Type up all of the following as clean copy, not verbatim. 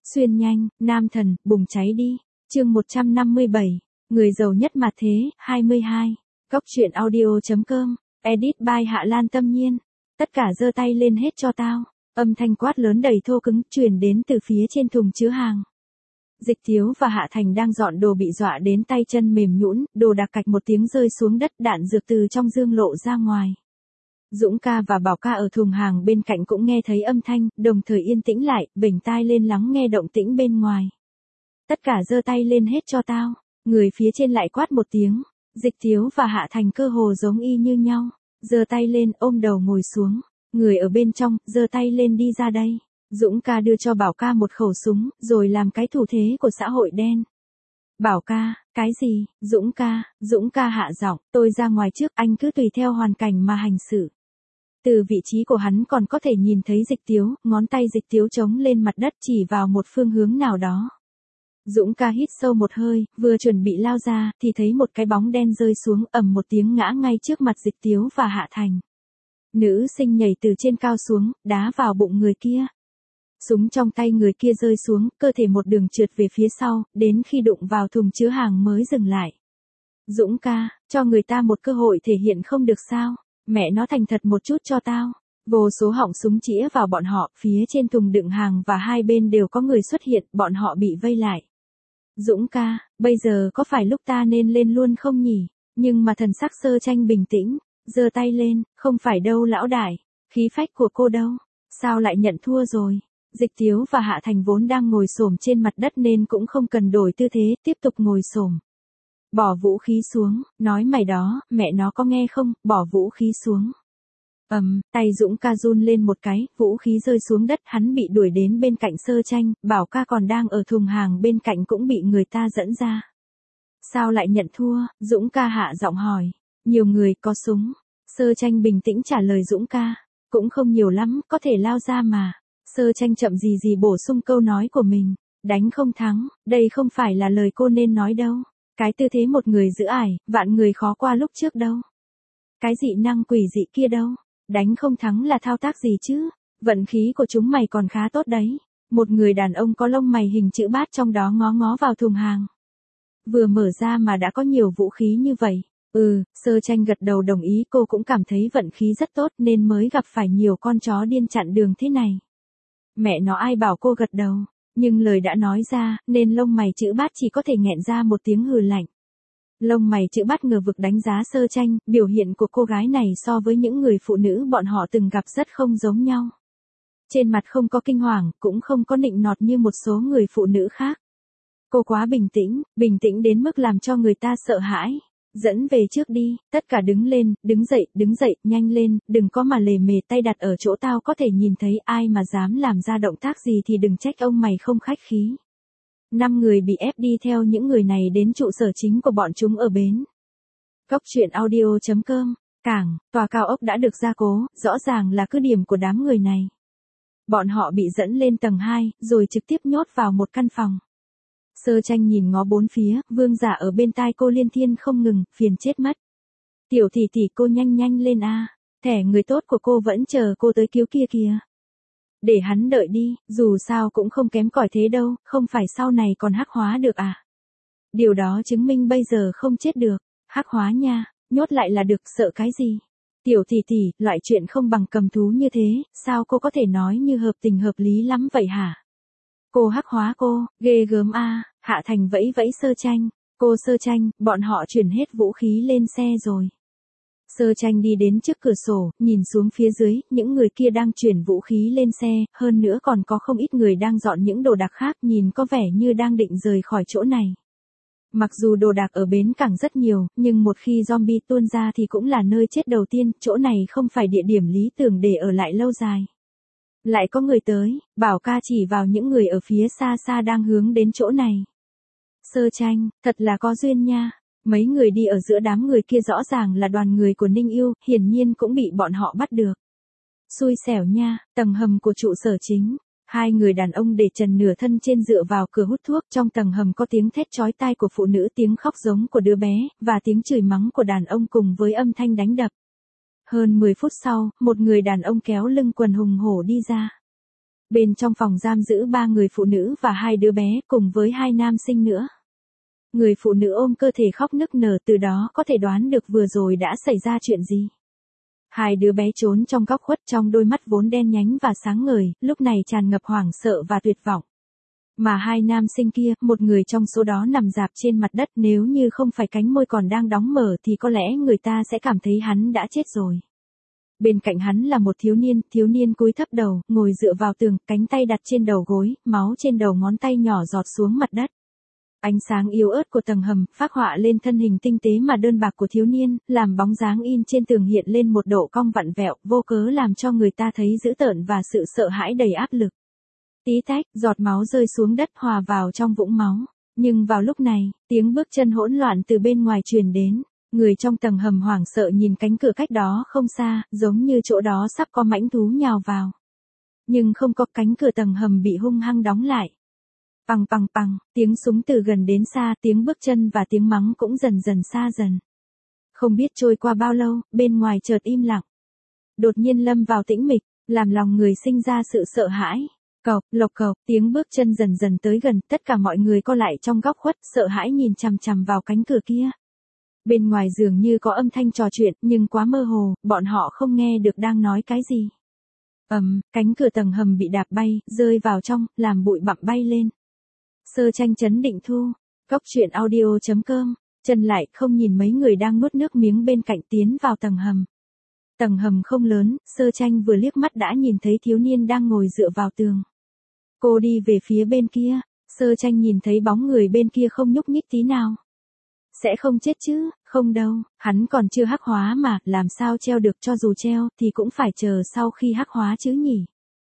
Xuyên nhanh, nam thần, bùng cháy đi. Chương 157, người giàu nhất mặt thế, 22. Góc truyện audio.com, edit by Hạ Lan Tâm Nhiên. Tất cả giơ tay lên hết cho tao. Âm thanh quát lớn đầy thô cứng truyền đến từ phía trên thùng chứa hàng. Dịch Thiếu và Hạ Thành đang dọn đồ bị dọa đến tay chân mềm nhũn, đồ đạc cạch một tiếng rơi xuống đất, đạn dược từ trong dương lộ ra ngoài. Dũng ca và Bảo ca ở thùng hàng bên cạnh cũng nghe thấy âm thanh, đồng thời yên tĩnh lại, bỉnh tai lên lắng nghe động tĩnh bên ngoài. Tất cả giơ tay lên hết cho tao. Người phía trên lại quát một tiếng. Dịch Thiếu và Hạ Thành cơ hồ giống y như nhau. Giơ tay lên, ôm đầu ngồi xuống. Người ở bên trong, giơ tay lên đi ra đây. Dũng ca đưa cho Bảo ca một khẩu súng, rồi làm cái thủ thế của xã hội đen. Bảo ca, cái gì? Dũng ca hạ giọng, tôi ra ngoài trước, anh cứ tùy theo hoàn cảnh mà hành xử. Từ vị trí của hắn còn có thể nhìn thấy Dịch Tiếu, ngón tay Dịch Tiếu chống lên mặt đất chỉ vào một phương hướng nào đó. Dũng ca hít sâu một hơi, vừa chuẩn bị lao ra, thì thấy một cái bóng đen rơi xuống, ầm một tiếng ngã ngay trước mặt Dịch Tiếu và Hạ Thành. Nữ sinh nhảy từ trên cao xuống, đá vào bụng người kia. Súng trong tay người kia rơi xuống, cơ thể một đường trượt về phía sau, đến khi đụng vào thùng chứa hàng mới dừng lại. Dũng ca, cho người ta một cơ hội thể hiện không được sao? Mẹ nó thành thật một chút cho tao. Vô số họng súng chĩa vào bọn họ, phía trên thùng đựng hàng và hai bên đều có người xuất hiện, bọn họ bị vây lại. Dũng ca, bây giờ có phải lúc ta nên lên luôn không nhỉ? Nhưng mà thần sắc Sơ Tranh bình tĩnh, giơ tay lên, không phải đâu lão đại, khí phách của cô đâu, sao lại nhận thua rồi? Dịch Tiếu và Hạ Thành vốn đang ngồi xổm trên mặt đất nên cũng không cần đổi tư thế, tiếp tục ngồi xổm. Bỏ vũ khí xuống, nói mày đó, mẹ nó có nghe không, bỏ vũ khí xuống. Tay Dũng ca run lên một cái, vũ khí rơi xuống đất, hắn bị đuổi đến bên cạnh Sơ Tranh, Bảo ca còn đang ở thùng hàng bên cạnh cũng bị người ta dẫn ra. Sao lại nhận thua? Dũng ca hạ giọng hỏi. Nhiều người có súng. Sơ Tranh bình tĩnh trả lời Dũng ca. Cũng không nhiều lắm, có thể lao ra mà. Sơ Tranh chậm gì bổ sung câu nói của mình. Đánh không thắng, đây không phải là lời cô nên nói đâu. Cái tư thế một người giữ ải, vạn người khó qua lúc trước đâu. Cái dị năng quỷ dị kia đâu. Đánh không thắng là thao tác gì chứ? Vận khí của chúng mày còn khá tốt đấy. Một người đàn ông có lông mày hình chữ bát trong đó ngó vào thùng hàng. Vừa mở ra mà đã có nhiều vũ khí như vậy. Sơ Tranh gật đầu đồng ý, cô cũng cảm thấy vận khí rất tốt nên mới gặp phải nhiều con chó điên chặn đường thế này. Mẹ nó ai bảo cô gật đầu, nhưng lời đã nói ra, nên lông mày chữ bát chỉ có thể nghẹn ra một tiếng hừ lạnh. Lông mày chữ bát ngờ vực đánh giá Sơ Tranh, biểu hiện của cô gái này so với những người phụ nữ bọn họ từng gặp rất không giống nhau. Trên mặt không có kinh hoàng, cũng không có nịnh nọt như một số người phụ nữ khác. Cô quá bình tĩnh đến mức làm cho người ta sợ hãi. Dẫn về trước đi, tất cả đứng dậy, nhanh lên, đừng có mà lề mề, tay đặt ở chỗ tao có thể nhìn thấy, ai mà dám làm ra động tác gì thì đừng trách ông mày không khách khí. 5 người bị ép đi theo những người này đến trụ sở chính của bọn chúng ở bến. Góc truyện audio.com, cảng, tòa cao ốc đã được gia cố, rõ ràng là cứ điểm của đám người này. Bọn họ bị dẫn lên tầng 2, rồi trực tiếp nhốt vào một căn phòng. Sơ Tranh nhìn ngó bốn phía, Vương Giả ở bên tai cô liên thiên không ngừng, phiền chết mất. Tiểu tỷ tỷ cô nhanh lên a, thẻ người tốt của cô vẫn chờ cô tới cứu kia kìa. Để hắn đợi đi, dù sao cũng không kém cỏi thế đâu, không phải sau này còn hắc hóa được à? Điều đó chứng minh bây giờ không chết được, hắc hóa nha, nhốt lại là được, sợ cái gì? Tiểu tỷ tỷ, loại chuyện không bằng cầm thú như thế, sao cô có thể nói như hợp tình hợp lý lắm vậy hả? Cô hắc hóa cô, ghê gớm a. Hạ Thành vẫy Sơ Tranh. Cô Sơ Tranh, bọn họ chuyển hết vũ khí lên xe rồi. Sơ Tranh đi đến trước cửa sổ, nhìn xuống phía dưới, những người kia đang chuyển vũ khí lên xe, hơn nữa còn có không ít người đang dọn những đồ đạc khác, nhìn có vẻ như đang định rời khỏi chỗ này. Mặc dù đồ đạc ở bến cảng rất nhiều, nhưng một khi zombie tuôn ra thì cũng là nơi chết đầu tiên, chỗ này không phải địa điểm lý tưởng để ở lại lâu dài. Lại có người tới, Bảo ca chỉ vào những người ở phía xa đang hướng đến chỗ này. Sơ Tranh, thật là có duyên nha. Mấy người đi ở giữa đám người kia rõ ràng là đoàn người của Ninh Yêu, hiển nhiên cũng bị bọn họ bắt được. Xui xẻo nha, tầng hầm của trụ sở chính. Hai người đàn ông để trần nửa thân trên dựa vào cửa hút thuốc, trong tầng hầm có tiếng thét chói tai của phụ nữ, tiếng khóc giống của đứa bé, và tiếng chửi mắng của đàn ông cùng với âm thanh đánh đập. Hơn 10 phút sau, một người đàn ông kéo lưng quần hùng hổ đi ra. Bên trong phòng giam giữ 3 người phụ nữ và 2 đứa bé cùng với 2 nam sinh nữa. Người phụ nữ ôm cơ thể khóc nức nở, từ đó có thể đoán được vừa rồi đã xảy ra chuyện gì. 2 đứa bé trốn trong góc khuất, trong đôi mắt vốn đen nhánh và sáng ngời, lúc này tràn ngập hoảng sợ và tuyệt vọng. Mà 2 nam sinh kia, một người trong số đó nằm rạp trên mặt đất, nếu như không phải cánh môi còn đang đóng mở thì có lẽ người ta sẽ cảm thấy hắn đã chết rồi. Bên cạnh hắn là một thiếu niên cúi thấp đầu, ngồi dựa vào tường, cánh tay đặt trên đầu gối, máu trên đầu ngón tay nhỏ giọt xuống mặt đất. Ánh sáng yếu ớt của tầng hầm phác họa lên thân hình tinh tế mà đơn bạc của thiếu niên, làm bóng dáng in trên tường hiện lên một độ cong vặn vẹo, vô cớ làm cho người ta thấy dữ tợn và sự sợ hãi đầy áp lực. Tí tách, giọt máu rơi xuống đất hòa vào trong vũng máu. Nhưng vào lúc này, tiếng bước chân hỗn loạn từ bên ngoài truyền đến. Người trong tầng hầm hoảng sợ nhìn cánh cửa cách đó không xa, giống như chỗ đó sắp có mãnh thú nhào vào. Nhưng không có, cánh cửa tầng hầm bị hung hăng đóng lại. Pằng pằng pằng, tiếng súng từ gần đến xa, tiếng bước chân và tiếng mắng cũng dần dần xa dần. Không biết trôi qua bao lâu, bên ngoài chợt im lặng. Đột nhiên lâm vào tĩnh mịch, làm lòng người sinh ra sự sợ hãi. Cộc, lộc cộc, tiếng bước chân dần dần tới gần, tất cả mọi người co lại trong góc khuất, sợ hãi nhìn chằm chằm vào cánh cửa kia. Bên ngoài dường như có âm thanh trò chuyện, nhưng quá mơ hồ, bọn họ không nghe được đang nói cái gì. Cánh cửa tầng hầm bị đạp bay, rơi vào trong, làm bụi bặm bay lên. Sơ Tranh chấn định thu. Góc truyện audio.com. Chân lại không nhìn mấy người đang nuốt nước miếng bên cạnh tiến vào tầng hầm. Tầng hầm không lớn, Sơ Tranh vừa liếc mắt đã nhìn thấy thiếu niên đang ngồi dựa vào tường. Cô đi về phía bên kia, Sơ Tranh nhìn thấy bóng người bên kia không nhúc nhích tí nào. Sẽ không chết chứ, không đâu, hắn còn chưa hắc hóa mà, làm sao treo được, cho dù treo thì cũng phải chờ sau khi hắc hóa chứ nhỉ.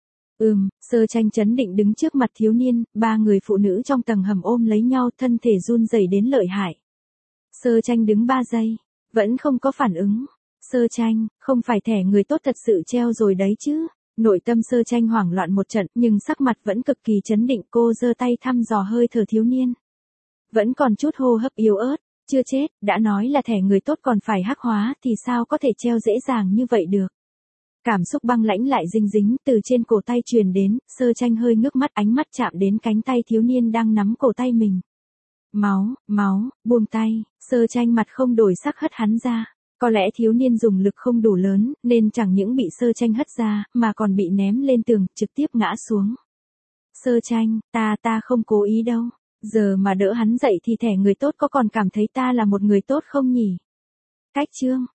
Sơ Tranh chấn định đứng trước mặt thiếu niên, 3 người phụ nữ trong tầng hầm ôm lấy nhau, thân thể run rẩy đến lợi hại. Sơ Tranh đứng 3 giây, vẫn không có phản ứng. Sơ Tranh, không phải thẻ người tốt thật sự treo rồi đấy chứ. Nội tâm Sơ Tranh hoảng loạn một trận, nhưng sắc mặt vẫn cực kỳ chấn định, cô giơ tay thăm dò hơi thở thiếu niên. Vẫn còn chút hô hấp yếu ớt, chưa chết, đã nói là thẻ người tốt còn phải hắc hóa thì sao có thể treo dễ dàng như vậy được. Cảm xúc băng lãnh lại dinh dính từ trên cổ tay truyền đến, Sơ Tranh hơi ngước mắt, ánh mắt chạm đến cánh tay thiếu niên đang nắm cổ tay mình. Máu, buông tay, Sơ Tranh mặt không đổi sắc hất hắn ra. Có lẽ thiếu niên dùng lực không đủ lớn, nên chẳng những bị Sơ Tranh hất ra, mà còn bị ném lên tường, trực tiếp ngã xuống. Sơ Tranh, ta không cố ý đâu. Giờ mà đỡ hắn dậy thì thẻ người tốt có còn cảm thấy ta là một người tốt không nhỉ? Cách chương.